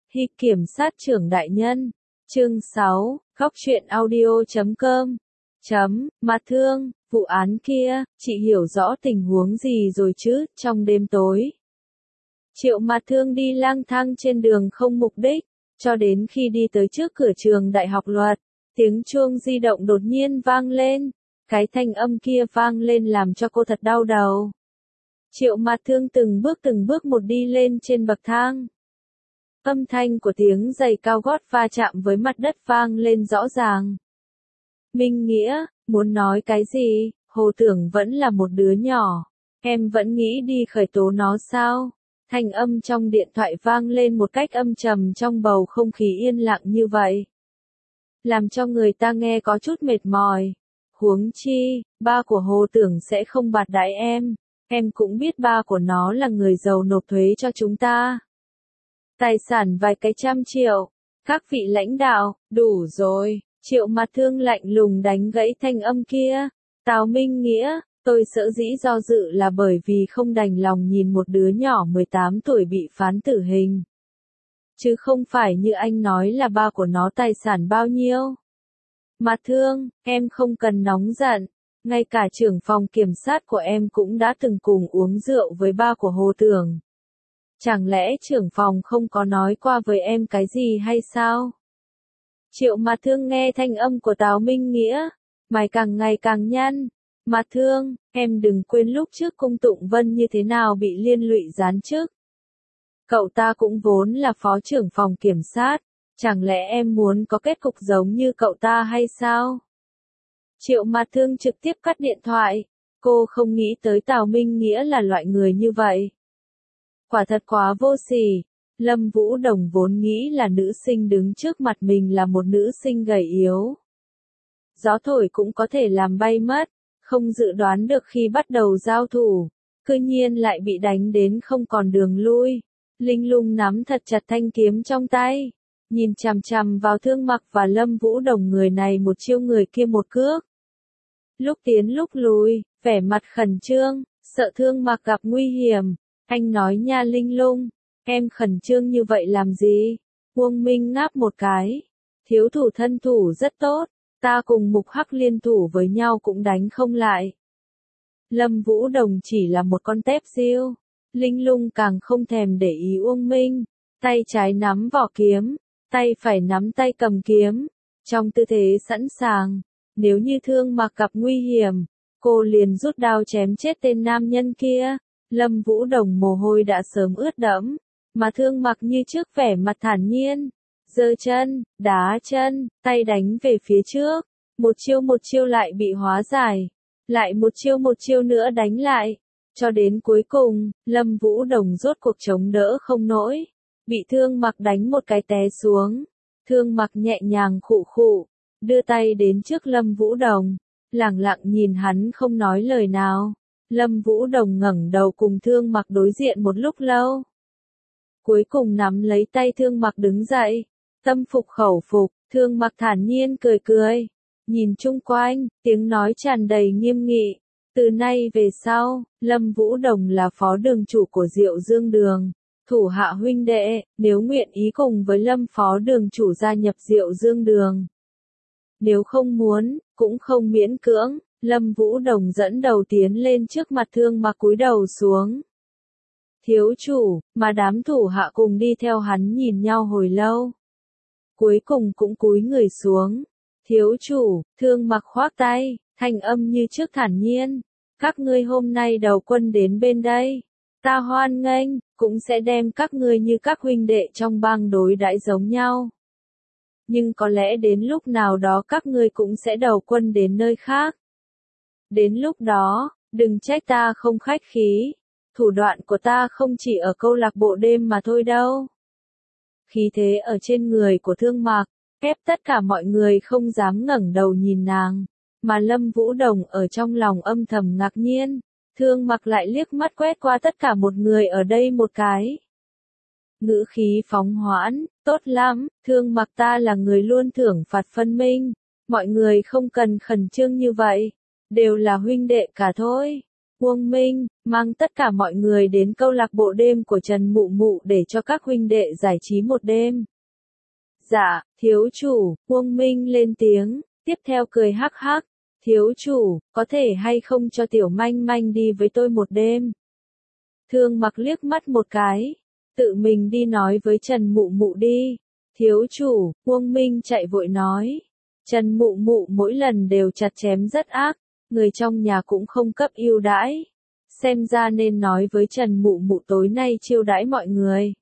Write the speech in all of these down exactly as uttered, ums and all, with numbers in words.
Hi kiểm sát trưởng đại nhân. Chương sáu, góc truyện audio chấm com. Chấm, mà thương, vụ án kia, chị hiểu rõ tình huống gì rồi chứ, trong đêm tối. Triệu mà thương đi lang thang trên đường không mục đích, cho đến khi đi tới trước cửa trường đại học luật, tiếng chuông di động đột nhiên vang lên, cái thanh âm kia vang lên làm cho cô thật đau đầu. Triệu mà thương từng bước từng bước một đi lên trên bậc thang. Âm thanh của tiếng giày cao gót va chạm với mặt đất vang lên rõ ràng. Minh Nghĩa, muốn nói cái gì, Hồ Tưởng vẫn là một đứa nhỏ. Em vẫn nghĩ đi khởi tố nó sao? Thanh âm trong điện thoại vang lên một cách âm trầm trong bầu không khí yên lặng như vậy. Làm cho người ta nghe có chút mệt mỏi. Huống chi, ba của Hồ Tưởng sẽ không bạc đãi em. Em cũng biết ba của nó là người giàu nộp thuế cho chúng ta. Tài sản vài cái trăm triệu. Các vị lãnh đạo, đủ rồi. Triệu mặt thương lạnh lùng đánh gãy thanh âm kia. Tào Minh Nghĩa, tôi sợ dĩ do dự là bởi vì không đành lòng nhìn một đứa nhỏ mười tám tuổi bị phán tử hình. Chứ không phải như anh nói là ba của nó tài sản bao nhiêu. Mặt thương, em không cần nóng giận. Ngay cả trưởng phòng kiểm sát của em cũng đã từng cùng uống rượu với ba của Hồ Tưởng. Chẳng lẽ trưởng phòng không có nói qua với em cái gì hay sao? Triệu mặt thương nghe thanh âm của Tào Minh Nghĩa, mày càng ngày càng nhăn. Mặt thương, em đừng quên lúc trước Cung Tụng Vân như thế nào bị liên lụy gián chức. Cậu ta cũng vốn là phó trưởng phòng kiểm sát, chẳng lẽ em muốn có kết cục giống như cậu ta hay sao? Triệu mặt thương trực tiếp cắt điện thoại, cô không nghĩ tới Tào Minh Nghĩa là loại người như vậy. Quả thật quá vô sỉ. Lâm Vũ Đồng vốn nghĩ là nữ sinh đứng trước mặt mình là một nữ sinh gầy yếu. Gió thổi cũng có thể làm bay mất, không dự đoán được khi bắt đầu giao thủ, cư nhiên lại bị đánh đến không còn đường lui. Linh Lung nắm thật chặt thanh kiếm trong tay, nhìn chằm chằm vào Thương Mặc và Lâm Vũ Đồng, người này một chiêu người kia một cước. Lúc tiến lúc lùi, vẻ mặt khẩn trương, sợ Thương Mặc gặp nguy hiểm. Anh nói nha Linh Lung, em khẩn trương như vậy làm gì? Uông Minh ngáp một cái. Thiếu thủ thân thủ rất tốt, ta cùng Mục Hắc liên thủ với nhau cũng đánh không lại. Lâm Vũ Đồng chỉ là một con tép diêu. Linh Lung càng không thèm để ý Uông Minh. Tay trái nắm vỏ kiếm, tay phải nắm tay cầm kiếm. Trong tư thế sẵn sàng, nếu như Thương Mặc gặp nguy hiểm, cô liền rút đao chém chết tên nam nhân kia. Lâm Vũ Đồng mồ hôi đã sớm ướt đẫm, mà Thương Mặc như trước vẻ mặt thản nhiên, giơ chân, đá chân, tay đánh về phía trước, một chiêu một chiêu lại bị hóa giải, lại một chiêu một chiêu nữa đánh lại, cho đến cuối cùng, Lâm Vũ Đồng rốt cuộc chống đỡ không nổi, bị Thương Mặc đánh một cái té xuống. Thương Mặc nhẹ nhàng khụ khụ, đưa tay đến trước Lâm Vũ Đồng, lẳng lặng nhìn hắn không nói lời nào. Lâm Vũ Đồng ngẩng đầu cùng Thương Mặc đối diện một lúc lâu. Cuối cùng nắm lấy tay Thương Mặc đứng dậy. Tâm phục khẩu phục, Thương Mặc thản nhiên cười cười. Nhìn chung quanh, tiếng nói tràn đầy nghiêm nghị. Từ nay về sau, Lâm Vũ Đồng là phó đường chủ của Diệu Dương Đường. Thủ hạ huynh đệ, nếu nguyện ý cùng với Lâm phó đường chủ gia nhập Diệu Dương Đường. Nếu không muốn, cũng không miễn cưỡng. Lâm Vũ Đồng dẫn đầu tiến lên trước mặt Thương Mặc cúi đầu xuống. Thiếu chủ, mà đám thủ hạ cùng đi theo hắn nhìn nhau hồi lâu. Cuối cùng cũng cúi người xuống. Thiếu chủ, Thương Mặc khoác tay, thanh âm như trước thản nhiên. Các ngươi hôm nay đầu quân đến bên đây. Ta hoan nghênh, cũng sẽ đem các ngươi như các huynh đệ trong bang đối đãi giống nhau. Nhưng có lẽ đến lúc nào đó các ngươi cũng sẽ đầu quân đến nơi khác. Đến lúc đó, đừng trách ta không khách khí. Thủ đoạn của ta không chỉ ở câu lạc bộ đêm mà thôi đâu. Khí thế ở trên người của Thương Mặc, ép tất cả mọi người không dám ngẩng đầu nhìn nàng. Mà Lâm Vũ Đồng ở trong lòng âm thầm ngạc nhiên. Thương Mặc lại liếc mắt quét qua tất cả một người ở đây một cái. Ngữ khí phóng hoãn, tốt lắm, Thương Mặc ta là người luôn thưởng phạt phân minh. Mọi người không cần khẩn trương như vậy. Đều là huynh đệ cả thôi. Uông Minh, mang tất cả mọi người đến câu lạc bộ đêm của Trần Mụ Mụ để cho các huynh đệ giải trí một đêm. Dạ, thiếu chủ, Uông Minh lên tiếng, tiếp theo cười hắc hắc. Thiếu chủ, có thể hay không cho tiểu manh manh đi với tôi một đêm? Thương Mặc liếc mắt một cái, tự mình đi nói với Trần Mụ Mụ đi. Thiếu chủ, Uông Minh chạy vội nói. Trần Mụ Mụ mỗi lần đều chặt chém rất ác, người trong nhà cũng không cấp ưu đãi. Xem ra nên nói với Trần Mụ Mụ tối nay chiêu đãi mọi người.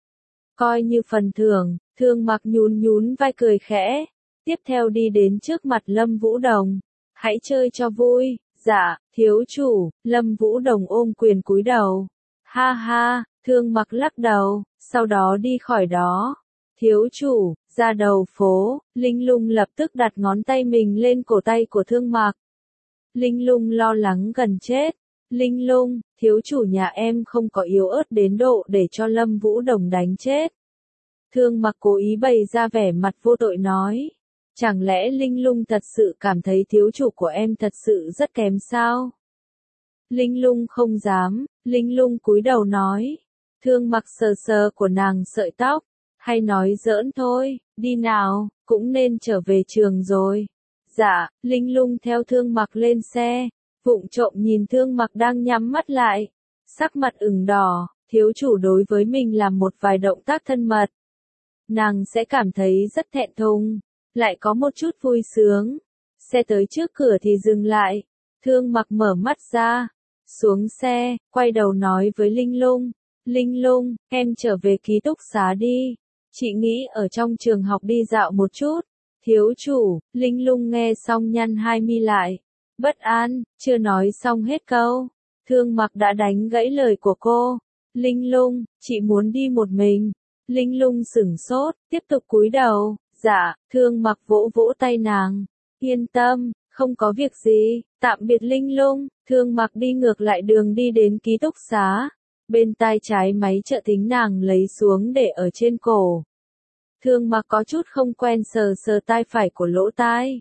Coi như phần thưởng, Thương Mặc nhún nhún vai cười khẽ. Tiếp theo đi đến trước mặt Lâm Vũ Đồng. Hãy chơi cho vui. Dạ, thiếu chủ. Lâm Vũ Đồng ôm quyền cúi đầu. Ha ha, Thương Mặc lắc đầu, sau đó đi khỏi đó. Thiếu chủ, ra đầu phố, Linh Lung lập tức đặt ngón tay mình lên cổ tay của Thương Mặc. Linh Lung lo lắng gần chết. Linh Lung, thiếu chủ nhà em không có yếu ớt đến độ để cho Lâm Vũ Đồng đánh chết. Thương Mặc cố ý bày ra vẻ mặt vô tội nói. Chẳng lẽ Linh Lung thật sự cảm thấy thiếu chủ của em thật sự rất kém sao? Linh Lung không dám, Linh Lung cúi đầu nói. Thương Mặc sờ sờ của nàng sợi tóc, hay nói giỡn thôi, đi nào, cũng nên trở về trường rồi. Dạ, Linh Lung theo Thương Mặc lên xe, vụng trộm nhìn Thương Mặc đang nhắm mắt lại, sắc mặt ửng đỏ, thiếu chủ đối với mình làm một vài động tác thân mật. Nàng sẽ cảm thấy rất thẹn thùng, lại có một chút vui sướng. Xe tới trước cửa thì dừng lại, Thương Mặc mở mắt ra, xuống xe, quay đầu nói với Linh Lung. Linh Lung, em trở về ký túc xá đi. Chị nghĩ ở trong trường học đi dạo một chút. Thiếu chủ, Linh Lung nghe xong nhăn hai mi lại. Bất an, chưa nói xong hết câu. Thương Mặc đã đánh gãy lời của cô. Linh Lung, chị muốn đi một mình. Linh Lung sửng sốt, tiếp tục cúi đầu. Dạ, Thương Mặc vỗ vỗ tay nàng. Yên tâm, không có việc gì, tạm biệt Linh Lung. Thương Mặc đi ngược lại đường đi đến ký túc xá. Bên tai trái máy trợ thính nàng lấy xuống để ở trên cổ. Thương Mặc có chút không quen sờ sờ tai phải của lỗ tai.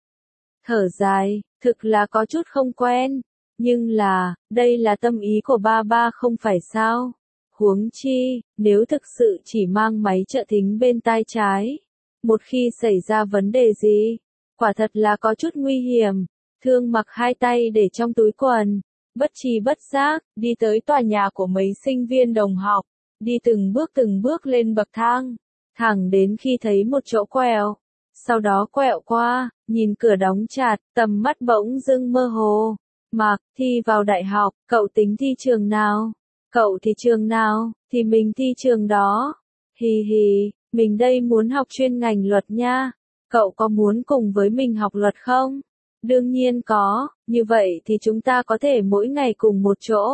Thở dài, thực là có chút không quen. Nhưng là, đây là tâm ý của ba ba không phải sao? Huống chi, nếu thực sự chỉ mang máy trợ thính bên tai trái, một khi xảy ra vấn đề gì, quả thật là có chút nguy hiểm. Thương Mặc hai tay để trong túi quần, bất tri bất giác, đi tới tòa nhà của mấy sinh viên đồng học, đi từng bước từng bước lên bậc thang, thẳng đến khi thấy một chỗ quẹo, sau đó quẹo qua, nhìn cửa đóng chặt, tầm mắt bỗng dưng mơ hồ. Mặc, thi vào đại học, cậu tính thi trường nào? Cậu thì trường nào, thì mình thi trường đó. Hì hì, mình đây muốn học chuyên ngành luật nha. Cậu có muốn cùng với mình học luật không? Đương nhiên có, như vậy thì chúng ta có thể mỗi ngày cùng một chỗ.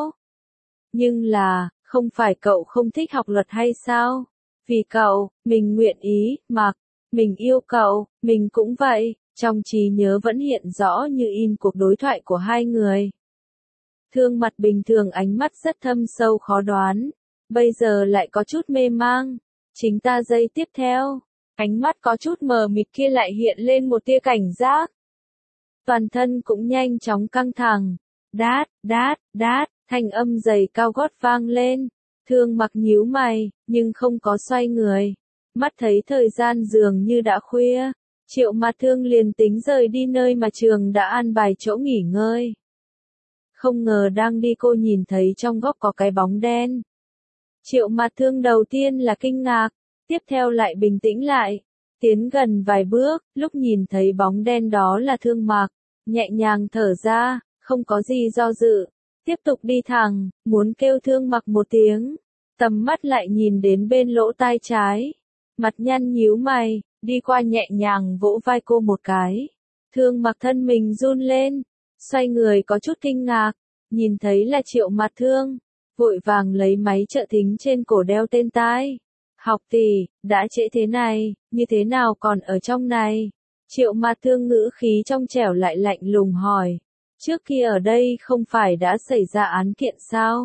Nhưng là, không phải cậu không thích học luật hay sao? Vì cậu, mình nguyện ý, Mặc, mình yêu cậu, mình cũng vậy. Trong trí nhớ vẫn hiện rõ như in cuộc đối thoại của hai người. Thương mặt bình thường ánh mắt rất thâm sâu khó đoán, bây giờ lại có chút mê mang. Chính ta giây tiếp theo, ánh mắt có chút mờ mịt kia lại hiện lên một tia cảnh giác. Toàn thân cũng nhanh chóng căng thẳng. Đát, đát, đát, thanh âm giày cao gót vang lên. Thương mặc nhíu mày, nhưng không có xoay người. Mắt thấy thời gian dường như đã khuya. Triệu Mạt Thương liền tính rời đi nơi mà trường đã an bài chỗ nghỉ ngơi. Không ngờ đang đi cô nhìn thấy trong góc có cái bóng đen. Triệu Mạt Thương đầu tiên là kinh ngạc, tiếp theo lại bình tĩnh lại. Tiến gần vài bước, lúc nhìn thấy bóng đen đó là Thương Mặc, nhẹ nhàng thở ra, không có gì do dự. Tiếp tục đi thẳng, muốn kêu Thương Mặc một tiếng. Tầm mắt lại nhìn đến bên lỗ tai trái. Mặt nhăn nhíu mày, đi qua nhẹ nhàng vỗ vai cô một cái. Thương Mặc thân mình run lên, xoay người có chút kinh ngạc, nhìn thấy là Triệu Mạt Thương, vội vàng lấy máy trợ thính trên cổ đeo tên tai. Học tỷ, đã trễ thế này, như thế nào còn ở trong này? Triệu Mạt Thương ngữ khí trong trẻo lại lạnh lùng hỏi. Trước kia ở đây không phải đã xảy ra án kiện sao?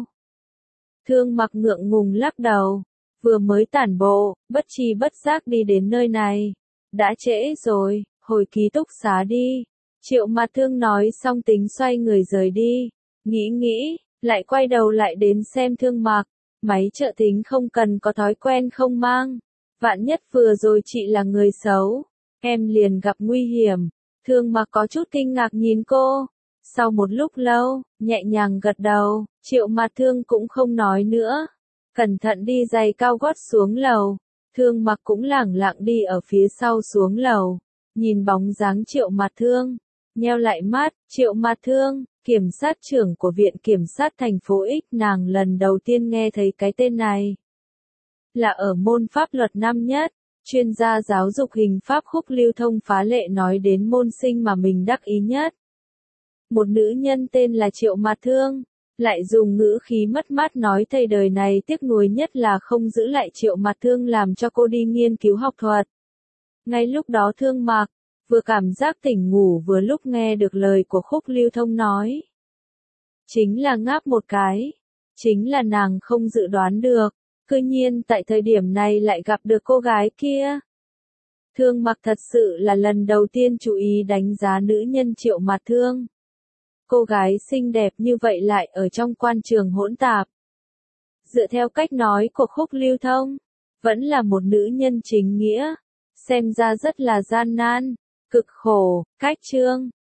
Thương Mặc ngượng ngùng lắc đầu, vừa mới tản bộ, bất tri bất giác đi đến nơi này. Đã trễ rồi, hồi ký túc xá đi. Triệu Mạt Thương nói xong tính xoay người rời đi. Nghĩ nghĩ, lại quay đầu lại đến xem Thương Mặc. Máy trợ thính không cần có thói quen không mang. Vạn nhất vừa rồi chị là người xấu, em liền gặp nguy hiểm. Thương Mặc có chút kinh ngạc nhìn cô. Sau một lúc lâu, nhẹ nhàng gật đầu, Triệu Mạt Thương cũng không nói nữa. Cẩn thận đi giày cao gót xuống lầu. Thương Mặc cũng lẳng lặng đi ở phía sau xuống lầu. Nhìn bóng dáng Triệu Mạt Thương. Nheo lại mắt, Triệu Mạt Thương, kiểm sát trưởng của Viện Kiểm sát thành phố X, nàng lần đầu tiên nghe thấy cái tên này. Là ở môn pháp luật năm nhất, chuyên gia giáo dục hình pháp Khúc Lưu Thông phá lệ nói đến môn sinh mà mình đắc ý nhất. Một nữ nhân tên là Triệu Mạt Thương, lại dùng ngữ khí mất mát nói thầy đời này tiếc nuối nhất là không giữ lại Triệu Mạt Thương làm cho cô đi nghiên cứu học thuật. Ngay lúc đó Thương Mặc vừa cảm giác tỉnh ngủ vừa lúc nghe được lời của Khúc Lưu Thông nói. Chính là ngáp một cái. Chính là nàng không dự đoán được. Cư nhiên tại thời điểm này lại gặp được cô gái kia. Thương Mặc thật sự là lần đầu tiên chú ý đánh giá nữ nhân Triệu Mạt Thương. Cô gái xinh đẹp như vậy lại ở trong quan trường hỗn tạp. Dựa theo cách nói của Khúc Lưu Thông, vẫn là một nữ nhân chính nghĩa. Xem ra rất là gian nan, cực khổ, cách trương.